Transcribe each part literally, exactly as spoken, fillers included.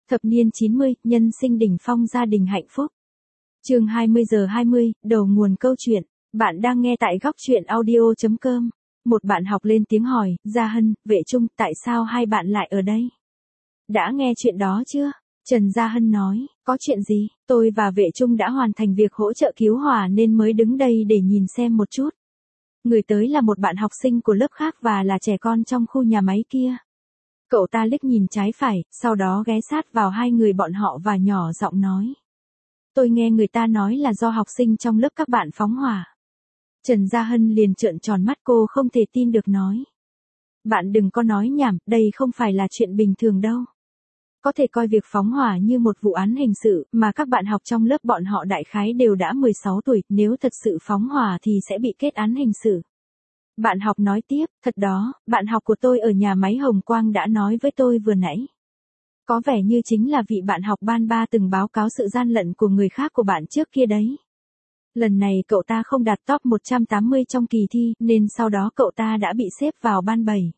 Thập niên chín mươi, nhân sinh đỉnh phong gia đình hạnh phúc. Chương hai mươi giờ hai mươi, đầu nguồn câu chuyện. Bạn đang nghe tại góc chuyện audio chấm com. Một bạn học lên tiếng hỏi, Gia Hân, Vệ Trung, tại sao hai bạn lại ở đây? Đã nghe chuyện đó chưa? Trần Gia Hân nói, có chuyện gì? Tôi và Vệ Trung đã hoàn thành việc hỗ trợ cứu hỏa nên mới đứng đây để nhìn xem một chút. Người tới là một bạn học sinh của lớp khác và là trẻ con trong khu nhà máy kia. Cậu ta liếc nhìn trái phải, sau đó ghé sát vào hai người bọn họ và nhỏ giọng nói. Tôi nghe người ta nói là do học sinh trong lớp các bạn phóng hỏa. Trần Gia Hân liền trợn tròn mắt, cô không thể tin được nói. Bạn đừng có nói nhảm, đây không phải là chuyện bình thường đâu. Có thể coi việc phóng hỏa như một vụ án hình sự, mà các bạn học trong lớp bọn họ đại khái đều đã mười sáu tuổi, nếu thật sự phóng hỏa thì sẽ bị kết án hình sự. Bạn học nói tiếp, thật đó, bạn học của tôi ở nhà máy Hồng Quang đã nói với tôi vừa nãy. Có vẻ như chính là vị bạn học ban ba từng báo cáo sự gian lận của người khác của bạn trước kia đấy. Lần này cậu ta không đạt top một trăm tám mươi trong kỳ thi, nên sau đó cậu ta đã bị xếp vào ban bảy.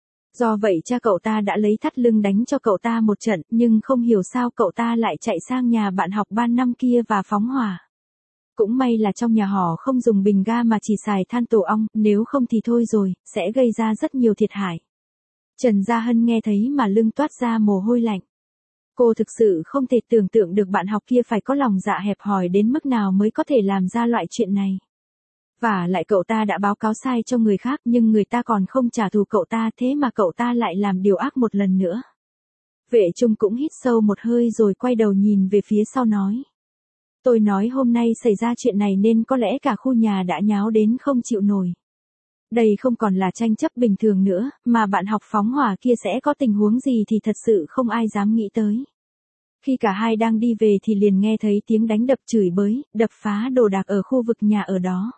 Do vậy cha cậu ta đã lấy thắt lưng đánh cho cậu ta một trận, nhưng không hiểu sao cậu ta lại chạy sang nhà bạn học ban năm kia và phóng hỏa. Cũng may là trong nhà họ không dùng bình ga mà chỉ xài than tổ ong, nếu không thì thôi rồi, sẽ gây ra rất nhiều thiệt hại. Trần Gia Hân nghe thấy mà lưng toát ra mồ hôi lạnh. Cô thực sự không thể tưởng tượng được bạn học kia phải có lòng dạ hẹp hòi đến mức nào mới có thể làm ra loại chuyện này. Và lại cậu ta đã báo cáo sai cho người khác nhưng người ta còn không trả thù cậu ta, thế mà cậu ta lại làm điều ác một lần nữa. Vệ Trung cũng hít sâu một hơi rồi quay đầu nhìn về phía sau nói. Tôi nói hôm nay xảy ra chuyện này nên có lẽ cả khu nhà đã nháo đến không chịu nổi. Đây không còn là tranh chấp bình thường nữa, mà bạn học phóng hỏa kia sẽ có tình huống gì thì thật sự không ai dám nghĩ tới. Khi cả hai đang đi về thì liền nghe thấy tiếng đánh đập chửi bới, đập phá đồ đạc ở khu vực nhà ở đó.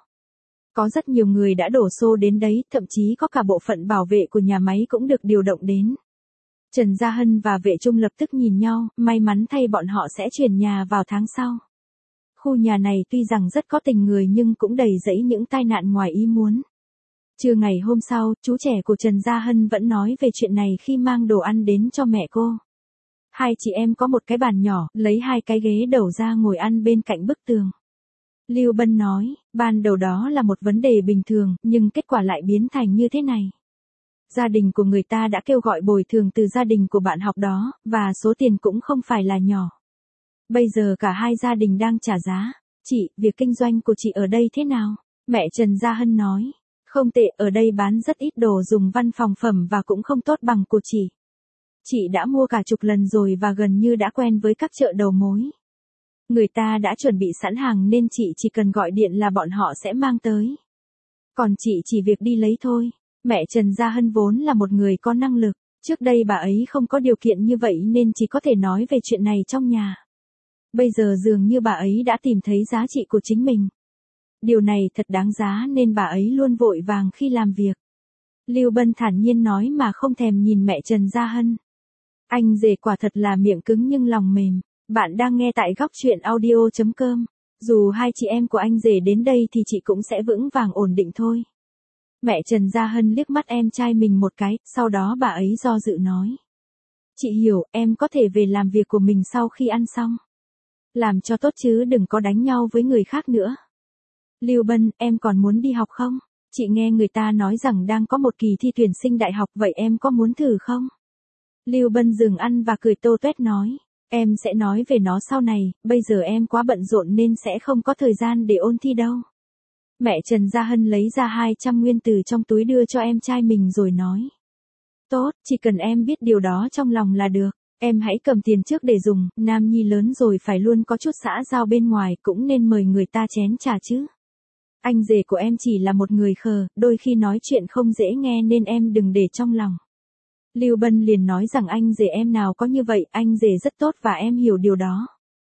Có rất nhiều người đã đổ xô đến đấy, thậm chí có cả bộ phận bảo vệ của nhà máy cũng được điều động đến. Trần Gia Hân và Vệ Trung lập tức nhìn nhau, may mắn thay bọn họ sẽ chuyển nhà vào tháng sau. Khu nhà này tuy rằng rất có tình người nhưng cũng đầy rẫy những tai nạn ngoài ý muốn. Trưa ngày hôm sau, chú trẻ của Trần Gia Hân vẫn nói về chuyện này khi mang đồ ăn đến cho mẹ cô. Hai chị em có một cái bàn nhỏ, lấy hai cái ghế đầu ra ngồi ăn bên cạnh bức tường. Lưu Bân nói, ban đầu đó là một vấn đề bình thường, nhưng kết quả lại biến thành như thế này. Gia đình của người ta đã kêu gọi bồi thường từ gia đình của bạn học đó, và số tiền cũng không phải là nhỏ. Bây giờ cả hai gia đình đang trả giá. Chị, việc kinh doanh của chị ở đây thế nào? Mẹ Trần Gia Hân nói. Không tệ, ở đây bán rất ít đồ dùng văn phòng phẩm và cũng không tốt bằng của chị. Chị đã mua cả chục lần rồi và gần như đã quen với các chợ đầu mối. Người ta đã chuẩn bị sẵn hàng nên chị chỉ cần gọi điện là bọn họ sẽ mang tới. Còn chị chỉ việc đi lấy thôi. Mẹ Trần Gia Hân vốn là một người có năng lực. Trước đây bà ấy không có điều kiện như vậy nên chỉ có thể nói về chuyện này trong nhà. Bây giờ dường như bà ấy đã tìm thấy giá trị của chính mình. Điều này thật đáng giá nên bà ấy luôn vội vàng khi làm việc. Lưu Bân thản nhiên nói mà không thèm nhìn mẹ Trần Gia Hân. Anh rể quả thật là miệng cứng nhưng lòng mềm. Bạn đang nghe tại góc chuyện audio chấm com. Dù hai chị em của anh rể đến đây thì chị cũng sẽ vững vàng ổn định thôi. Mẹ Trần Gia Hân liếc mắt em trai mình một cái, sau đó bà ấy do dự nói. Chị hiểu, em có thể về làm việc của mình sau khi ăn xong. Làm cho tốt chứ đừng có đánh nhau với người khác nữa. Lưu Bân, em còn muốn đi học không? Chị nghe người ta nói rằng đang có một kỳ thi tuyển sinh đại học, vậy em có muốn thử không? Lưu Bân dừng ăn và cười tô toét nói. Em sẽ nói về nó sau này, bây giờ em quá bận rộn nên sẽ không có thời gian để ôn thi đâu. Mẹ Trần Gia Hân lấy ra hai trăm nguyên từ trong túi đưa cho em trai mình rồi nói. Tốt, chỉ cần em biết điều đó trong lòng là được. Em hãy cầm tiền trước để dùng, nam nhi lớn rồi phải luôn có chút xã giao bên ngoài, cũng nên mời người ta chén trà chứ. Anh rể của em chỉ là một người khờ, đôi khi nói chuyện không dễ nghe nên em đừng để trong lòng. Lưu Bân liền nói rằng anh rể em nào có như vậy, anh rể rất tốt và em hiểu điều đó.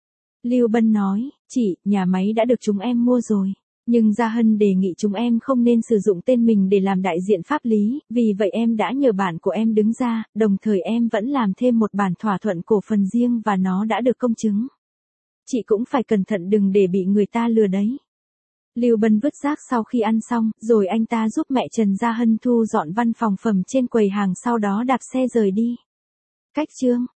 Lưu Bân nói, chị, nhà máy đã được chúng em mua rồi. Nhưng Gia Hân đề nghị chúng em không nên sử dụng tên mình để làm đại diện pháp lý, vì vậy em đã nhờ bạn của em đứng ra, đồng thời em vẫn làm thêm một bản thỏa thuận cổ phần riêng và nó đã được công chứng. Chị cũng phải cẩn thận đừng để bị người ta lừa đấy. Lưu Bân vứt rác sau khi ăn xong, rồi anh ta giúp mẹ Trần Gia Hân thu dọn văn phòng phẩm trên quầy hàng, sau đó đạp xe rời đi. Cách chương